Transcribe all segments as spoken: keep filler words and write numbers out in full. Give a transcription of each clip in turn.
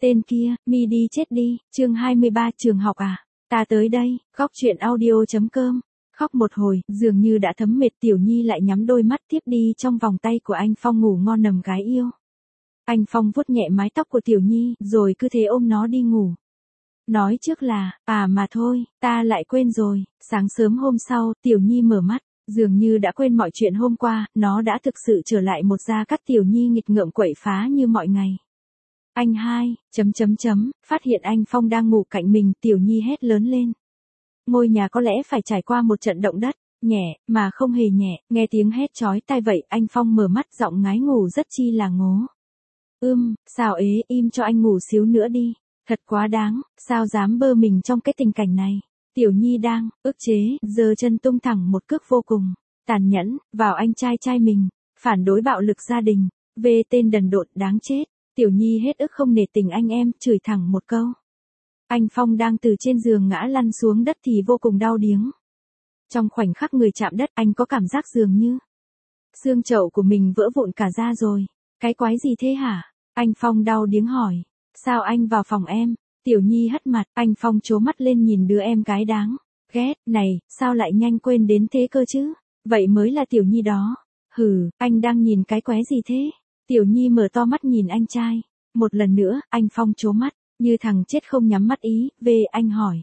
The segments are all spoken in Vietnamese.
Tên kia, mi đi chết đi, chương hai mươi ba trường học à, ta tới đây, khóc chuyện audio.com. Khóc một hồi, dường như đã thấm mệt Tiểu Nhi lại nhắm đôi mắt tiếp đi trong vòng tay của anh Phong ngủ ngon nằm gái yêu. Anh Phong vuốt nhẹ mái tóc của Tiểu Nhi, rồi cứ thế ôm nó đi ngủ. Nói trước là, à mà thôi, ta lại quên rồi, sáng sớm hôm sau, Tiểu Nhi mở mắt, dường như đã quên mọi chuyện hôm qua, nó đã thực sự trở lại một Gia Cát Tiểu Nhi nghịch ngợm quậy phá như mọi ngày. Anh hai, chấm chấm chấm, phát hiện anh Phong đang ngủ cạnh mình, Tiểu Nhi hét lớn lên. Ngôi nhà có lẽ phải trải qua một trận động đất, nhẹ, mà không hề nhẹ, nghe tiếng hét chói tai vậy, anh Phong mở mắt giọng ngái ngủ rất chi là ngố. Ưm, sao ế, im cho anh ngủ xíu nữa đi, thật quá đáng, sao dám bơ mình trong cái tình cảnh này. Tiểu Nhi đang, ức chế, giơ chân tung thẳng một cước vô cùng, tàn nhẫn, vào anh trai trai mình, phản đối bạo lực gia đình, về tên đần độn đáng chết. Tiểu Nhi hết ức không nể tình anh em, chửi thẳng một câu. Anh Phong đang từ trên giường ngã lăn xuống đất thì vô cùng đau điếng. Trong khoảnh khắc người chạm đất, anh có cảm giác dường như xương chậu của mình vỡ vụn cả ra rồi. Cái quái gì thế hả? Anh Phong đau điếng hỏi. Sao anh vào phòng em? Tiểu Nhi hất mặt, anh Phong trố mắt lên nhìn đứa em gái đáng ghét, này, sao lại nhanh quên đến thế cơ chứ? Vậy mới là Tiểu Nhi đó. Hừ, anh đang nhìn cái quái gì thế? Tiểu Nhi mở to mắt nhìn anh trai. Một lần nữa, anh Phong trố mắt, như thằng chết không nhắm mắt ý, về anh hỏi.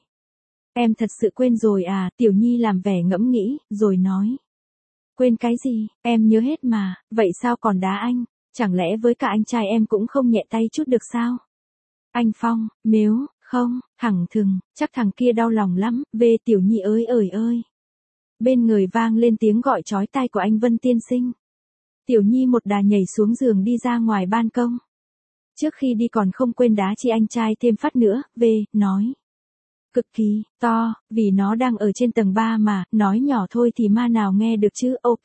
Em thật sự quên rồi à? Tiểu Nhi làm vẻ ngẫm nghĩ, rồi nói. Quên cái gì, em nhớ hết mà, vậy sao còn đá anh? Chẳng lẽ với cả anh trai em cũng không nhẹ tay chút được sao? Anh Phong, mếu, không, thẳng thừng, chắc thằng kia đau lòng lắm, về Tiểu Nhi ơi ơi ơi. Bên người vang lên tiếng gọi chói tai của anh Vân tiên sinh. Tiểu Nhi một đà nhảy xuống giường đi ra ngoài ban công. Trước khi đi còn không quên đá chi anh trai thêm phát nữa, về, nói. Cực kỳ, to, vì nó đang ở trên tầng ba mà, nói nhỏ thôi thì ma nào nghe được chứ, ok.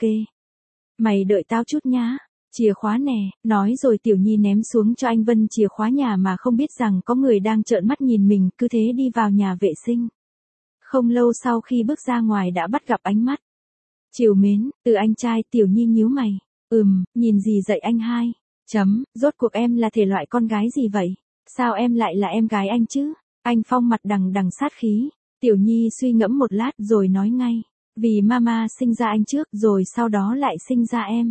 Mày đợi tao chút nhá, chìa khóa nè, nói rồi Tiểu Nhi ném xuống cho anh Vân chìa khóa nhà mà không biết rằng có người đang trợn mắt nhìn mình, cứ thế đi vào nhà vệ sinh. Không lâu sau khi bước ra ngoài đã bắt gặp ánh mắt. Trìu mến, từ anh trai. Tiểu Nhi nhíu mày. Ừm, nhìn gì dậy anh hai? Chấm, rốt cuộc em là thể loại con gái gì vậy? Sao em lại là em gái anh chứ? Anh Phong mặt đằng đằng sát khí. Tiểu Nhi suy ngẫm một lát rồi nói ngay. Vì mama sinh ra anh trước rồi sau đó lại sinh ra em.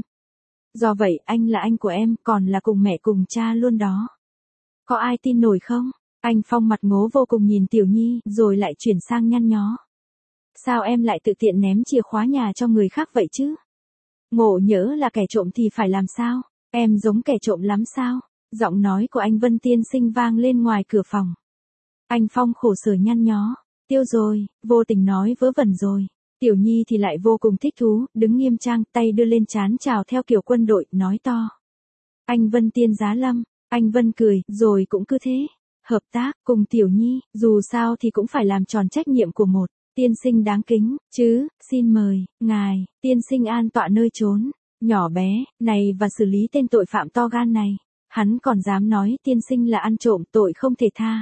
Do vậy anh là anh của em, còn là cùng mẹ cùng cha luôn đó. Có ai tin nổi không? Anh Phong mặt ngố vô cùng nhìn Tiểu Nhi rồi lại chuyển sang nhăn nhó. Sao em lại tự tiện ném chìa khóa nhà cho người khác vậy chứ? Ngộ nhỡ là kẻ trộm thì phải làm sao? Em giống kẻ trộm lắm sao? Giọng nói của anh Vân tiên sinh vang lên ngoài cửa phòng. Anh Phong khổ sở nhăn nhó. Tiêu rồi, vô tình nói vớ vẩn rồi. Tiểu Nhi thì lại vô cùng thích thú, đứng nghiêm trang, tay đưa lên trán chào theo kiểu quân đội, nói to. Anh Vân tiên giá lâm. Anh Vân cười, rồi cũng cứ thế. Hợp tác, cùng Tiểu Nhi, dù sao thì cũng phải làm tròn trách nhiệm của một tiên sinh đáng kính, chứ, xin mời, ngài, tiên sinh an tọa nơi trốn, nhỏ bé, này và xử lý tên tội phạm to gan này. Hắn còn dám nói tiên sinh là ăn trộm, tội không thể tha.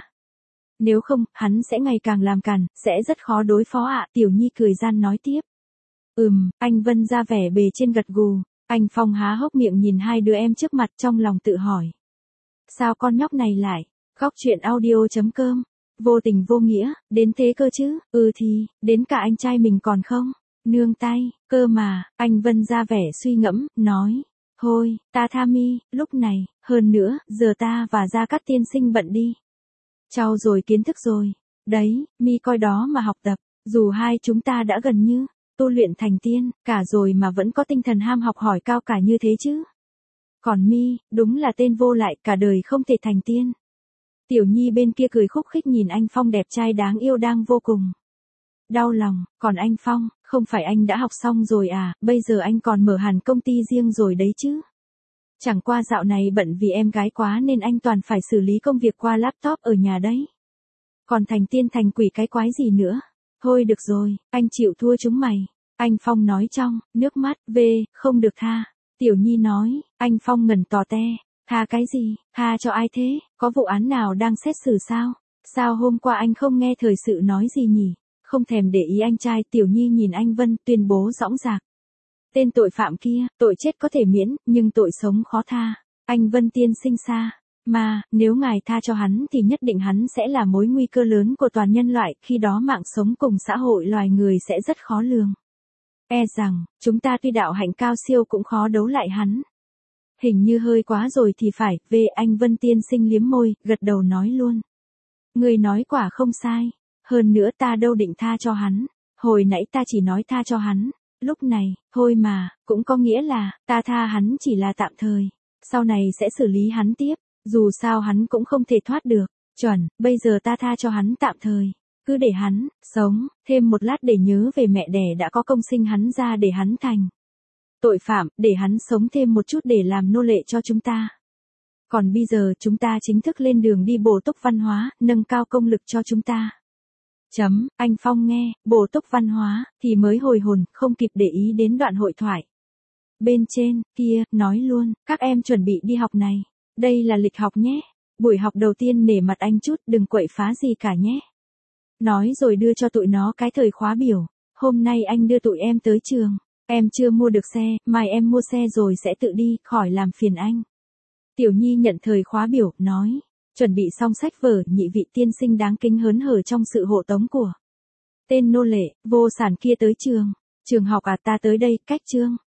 Nếu không, hắn sẽ ngày càng làm càn, sẽ rất khó đối phó ạ. Tiểu Nhi cười gian nói tiếp. Ừm, anh Vân ra vẻ bề trên gật gù. Anh Phong há hốc miệng nhìn hai đứa em trước mặt trong lòng tự hỏi. Sao con nhóc này lại, khóc chuyện audio.com. Vô tình vô nghĩa, đến thế cơ chứ, ừ thì, đến cả anh trai mình còn không, nương tay, cơ mà, anh Vân ra vẻ suy ngẫm, nói, thôi, ta tha mi, lúc này, hơn nữa, giờ ta và Gia Cát tiên sinh bận đi. Trau dồi kiến thức rồi, đấy, mi coi đó mà học tập, dù hai chúng ta đã gần như, tu luyện thành tiên, cả rồi mà vẫn có tinh thần ham học hỏi cao cả như thế chứ. Còn mi, đúng là tên vô lại, cả đời không thể thành tiên. Tiểu Nhi bên kia cười khúc khích nhìn anh Phong đẹp trai đáng yêu đang vô cùng đau lòng, còn anh Phong, không phải anh đã học xong rồi à, bây giờ anh còn mở hẳn công ty riêng rồi đấy chứ. Chẳng qua dạo này bận vì em gái quá nên anh toàn phải xử lý công việc qua laptop ở nhà đấy. Còn thành tiên thành quỷ cái quái gì nữa. Thôi được rồi, anh chịu thua chúng mày. Anh Phong nói trong nước mắt, về, không được tha. Tiểu Nhi nói, anh Phong ngẩn tò te. Tha cái gì, tha cho ai thế, có vụ án nào đang xét xử sao? Sao hôm qua anh không nghe thời sự nói gì nhỉ? Không thèm để ý anh trai. Tiểu Nhi nhìn anh Vân tuyên bố dõng dạc. Tên tội phạm kia, tội chết có thể miễn, nhưng tội sống khó tha. Anh Vân tiên sinh xa. Mà, nếu ngài tha cho hắn thì nhất định hắn sẽ là mối nguy cơ lớn của toàn nhân loại, khi đó mạng sống cùng xã hội loài người sẽ rất khó lường. E rằng, chúng ta tuy đạo hạnh cao siêu cũng khó đấu lại hắn. Hình như hơi quá rồi thì phải, về anh Vân tiên sinh liếm môi, gật đầu nói luôn. Người nói quả không sai, hơn nữa ta đâu định tha cho hắn, hồi nãy ta chỉ nói tha cho hắn, lúc này, thôi mà, cũng có nghĩa là, ta tha hắn chỉ là tạm thời, sau này sẽ xử lý hắn tiếp, dù sao hắn cũng không thể thoát được, chuẩn, bây giờ ta tha cho hắn tạm thời. Cứ để hắn, sống, thêm một lát để nhớ về mẹ đẻ đã có công sinh hắn ra để hắn thành tội phạm, để hắn sống thêm một chút để làm nô lệ cho chúng ta. Còn bây giờ chúng ta chính thức lên đường đi bổ túc văn hóa, nâng cao công lực cho chúng ta. Chấm, anh Phong nghe, bổ túc văn hóa, thì mới hồi hồn, không kịp để ý đến đoạn hội thoại. Bên trên, kia, nói luôn, các em chuẩn bị đi học này. Đây là lịch học nhé. Buổi học đầu tiên nể mặt anh chút, đừng quậy phá gì cả nhé. Nói rồi đưa cho tụi nó cái thời khóa biểu. Hôm nay anh đưa tụi em tới trường. Em chưa mua được xe, mai em mua xe rồi sẽ tự đi, khỏi làm phiền anh. Tiểu Nhi nhận thời khóa biểu, nói. Chuẩn bị xong sách vở, nhị vị tiên sinh đáng kính hớn hở trong sự hộ tống của tên nô lệ, vô sản kia tới trường. Trường học à, ta tới đây, cách chương.